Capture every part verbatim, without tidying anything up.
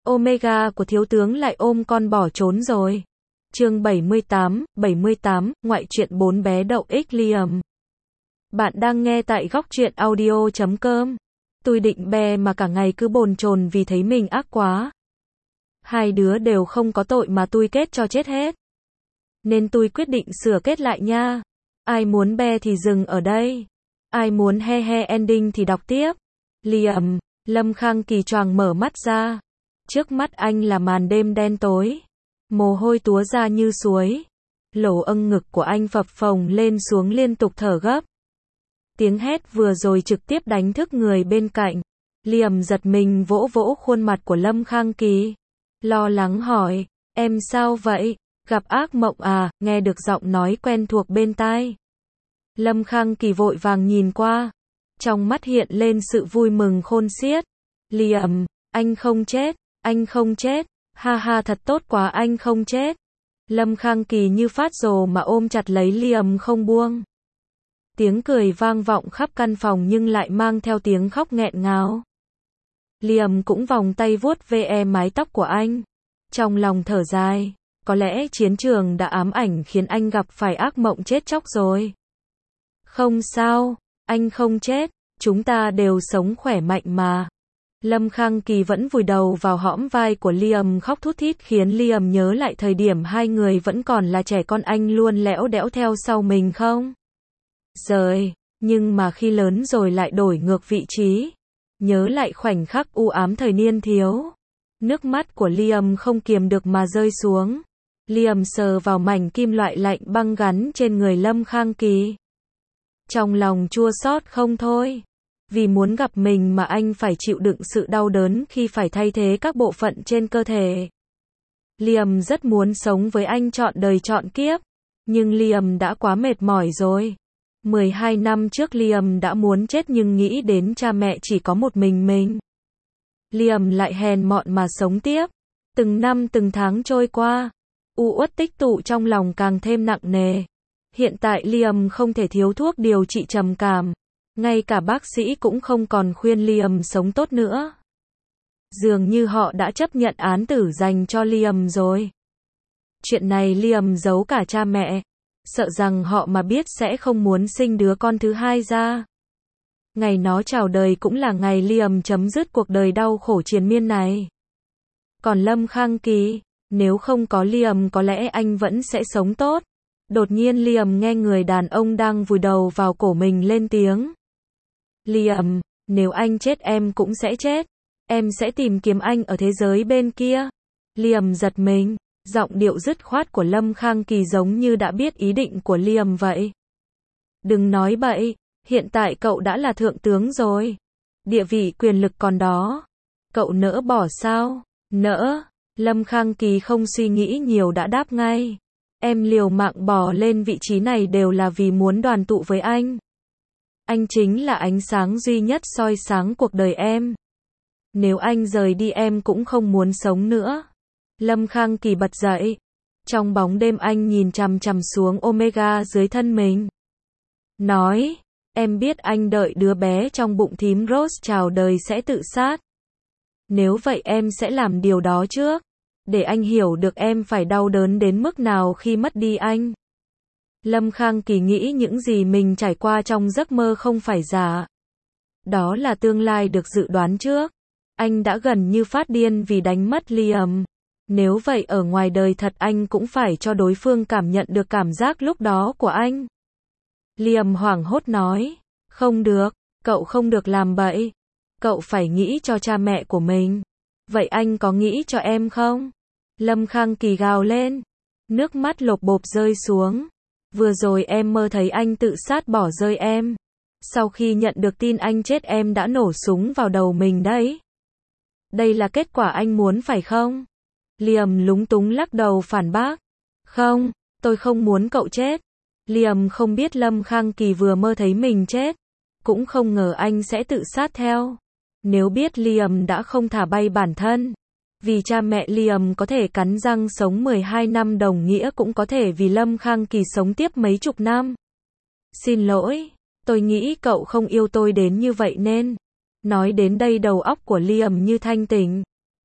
Omega của thiếu tướng lại ôm con bỏ trốn rồi. Chương bảy mươi tám, bảy mươi tám, ngoại truyện bốn bé đậu ích Liam. Bạn đang nghe tại góc truyện audio chấm com. Tôi định bè mà cả ngày cứ bồn chồn vì thấy mình ác quá. Hai đứa đều không có tội mà tôi kết cho chết hết. Nên tôi quyết định sửa kết lại nha. Ai muốn be thì dừng ở đây. Ai muốn he he ending thì đọc tiếp. Liam, Lâm Khang Kỳ choàng mở mắt ra. Trước mắt anh là màn đêm đen tối. Mồ hôi túa ra như suối. Lỗ âng ngực của anh phập phồng lên xuống liên tục thở gấp. Tiếng hét vừa rồi trực tiếp đánh thức người bên cạnh. Liam giật mình vỗ vỗ khuôn mặt của Lâm Khang Kỳ. Lo lắng hỏi, em sao vậy? Gặp ác mộng à? Nghe được giọng nói quen thuộc bên tai. Lâm Khang Kỳ vội vàng nhìn qua. Trong mắt hiện lên sự vui mừng khôn xiết. Liam, anh không chết, anh không chết. Ha ha, thật tốt quá, anh không chết. Lâm Khang Kỳ như phát rồ mà ôm chặt lấy Liam không buông. Tiếng cười vang vọng khắp căn phòng nhưng lại mang theo tiếng khóc nghẹn ngào. Liam cũng vòng tay vuốt ve mái tóc của anh. Trong lòng thở dài, có lẽ chiến trường đã ám ảnh khiến anh gặp phải ác mộng chết chóc rồi. Không sao, anh không chết, chúng ta đều sống khỏe mạnh mà. Lâm Khang Kỳ vẫn vùi đầu vào hõm vai của Liam khóc thút thít khiến Liam nhớ lại thời điểm hai người vẫn còn là trẻ con, anh luôn lẽo đẽo theo sau mình không? Rồi, nhưng mà khi lớn rồi lại đổi ngược vị trí. Nhớ lại khoảnh khắc u ám thời niên thiếu. Nước mắt của Liam không kiềm được mà rơi xuống. Liam sờ vào mảnh kim loại lạnh băng gắn trên người Lâm Khang Kỳ. Trong lòng chua xót không thôi. Vì muốn gặp mình mà anh phải chịu đựng sự đau đớn khi phải thay thế các bộ phận trên cơ thể. Liam rất muốn sống với anh trọn đời trọn kiếp. Nhưng Liam đã quá mệt mỏi rồi. mười hai năm trước Liam đã muốn chết nhưng nghĩ đến cha mẹ chỉ có một mình mình. Liam lại hèn mọn mà sống tiếp. Từng năm từng tháng trôi qua. U uất tích tụ trong lòng càng thêm nặng nề. Hiện tại Liam không thể thiếu thuốc điều trị trầm cảm. Ngay cả bác sĩ cũng không còn khuyên Liam sống tốt nữa. Dường như họ đã chấp nhận án tử dành cho Liam rồi. Chuyện này Liam giấu cả cha mẹ. Sợ rằng họ mà biết sẽ không muốn sinh đứa con thứ hai ra. Ngày nó chào đời cũng là ngày Liam chấm dứt cuộc đời đau khổ triền miên này. Còn Lâm Khang Kỳ, nếu không có Liam có lẽ anh vẫn sẽ sống tốt. Đột nhiên Liam nghe người đàn ông đang vùi đầu vào cổ mình lên tiếng. Liam, nếu anh chết em cũng sẽ chết. Em sẽ tìm kiếm anh ở thế giới bên kia. Liam giật mình. Giọng điệu dứt khoát của Lâm Khang Kỳ giống như đã biết ý định của Liam vậy. Đừng nói bậy, hiện tại cậu đã là thượng tướng rồi. Địa vị quyền lực còn đó. Cậu nỡ bỏ sao? Nỡ. Lâm Khang Kỳ không suy nghĩ nhiều đã đáp ngay. Em liều mạng bỏ lên vị trí này đều là vì muốn đoàn tụ với anh. Anh chính là ánh sáng duy nhất soi sáng cuộc đời em. Nếu anh rời đi em cũng không muốn sống nữa. Lâm Khang Kỳ bật dậy. Trong bóng đêm anh nhìn chằm chằm xuống Omega dưới thân mình. Nói, em biết anh đợi đứa bé trong bụng thím Rose chào đời sẽ tự sát. Nếu vậy em sẽ làm điều đó trước. Để anh hiểu được em phải đau đớn đến mức nào khi mất đi anh. Lâm Khang Kỳ nghĩ những gì mình trải qua trong giấc mơ không phải giả. Đó là tương lai được dự đoán trước. Anh đã gần như phát điên vì đánh mất Liam. Nếu vậy ở ngoài đời thật anh cũng phải cho đối phương cảm nhận được cảm giác lúc đó của anh. Liam hoảng hốt nói. Không được, cậu không được làm bậy. Cậu phải nghĩ cho cha mẹ của mình. Vậy anh có nghĩ cho em không? Lâm Khang Kỳ gào lên. Nước mắt lộp bộp rơi xuống. Vừa rồi em mơ thấy anh tự sát bỏ rơi em. Sau khi nhận được tin anh chết em đã nổ súng vào đầu mình đấy. Đây là kết quả anh muốn phải không? Liam lúng túng lắc đầu phản bác. Không, tôi không muốn cậu chết. Liam không biết Lâm Khang Kỳ vừa mơ thấy mình chết. Cũng không ngờ anh sẽ tự sát theo. Nếu biết Liam đã không thả bay bản thân. Vì cha mẹ Liam có thể cắn răng sống mười hai năm đồng nghĩa cũng có thể vì Lâm Khang Kỳ sống tiếp mấy chục năm. Xin lỗi, tôi nghĩ cậu không yêu tôi đến như vậy nên. Nói đến đây đầu óc của Liam như thanh tỉnh.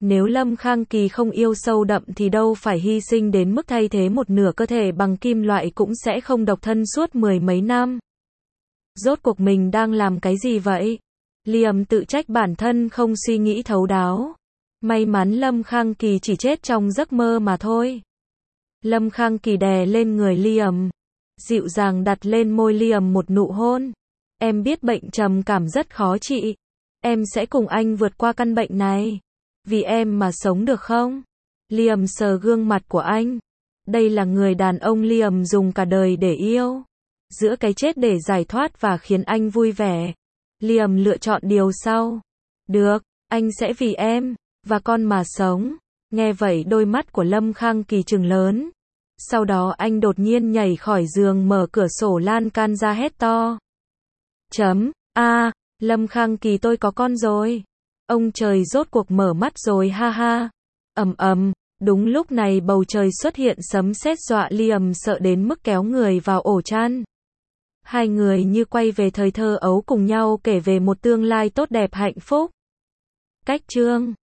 Nếu Lâm Khang Kỳ không yêu sâu đậm thì đâu phải hy sinh đến mức thay thế một nửa cơ thể bằng kim loại cũng sẽ không độc thân suốt mười mấy năm. Rốt cuộc mình đang làm cái gì vậy? Liam tự trách bản thân không suy nghĩ thấu đáo. May mắn Lâm Khang Kỳ chỉ chết trong giấc mơ mà thôi. Lâm Khang Kỳ đè lên người Liam, dịu dàng đặt lên môi Liam một nụ hôn. Em biết bệnh trầm cảm rất khó trị. Em sẽ cùng anh vượt qua căn bệnh này. Vì em mà sống được không? Liam sờ gương mặt của anh. Đây là người đàn ông Liam dùng cả đời để yêu. Giữa cái chết để giải thoát và khiến anh vui vẻ, Liam lựa chọn điều sau. Được, anh sẽ vì em và con mà sống. Nghe vậy đôi mắt của Lâm Khang Kỳ trừng lớn. Sau đó anh đột nhiên nhảy khỏi giường, mở cửa sổ lan can ra hét to. Chấm, a, Lâm Khang Kỳ, tôi có con rồi. Ông trời rốt cuộc mở mắt rồi, ha ha. Ầm ầm, đúng lúc này bầu trời xuất hiện sấm sét dọa Liam sợ đến mức kéo người vào ổ chăn. Hai người như quay về thời thơ ấu cùng nhau kể về một tương lai tốt đẹp hạnh phúc. Cách chương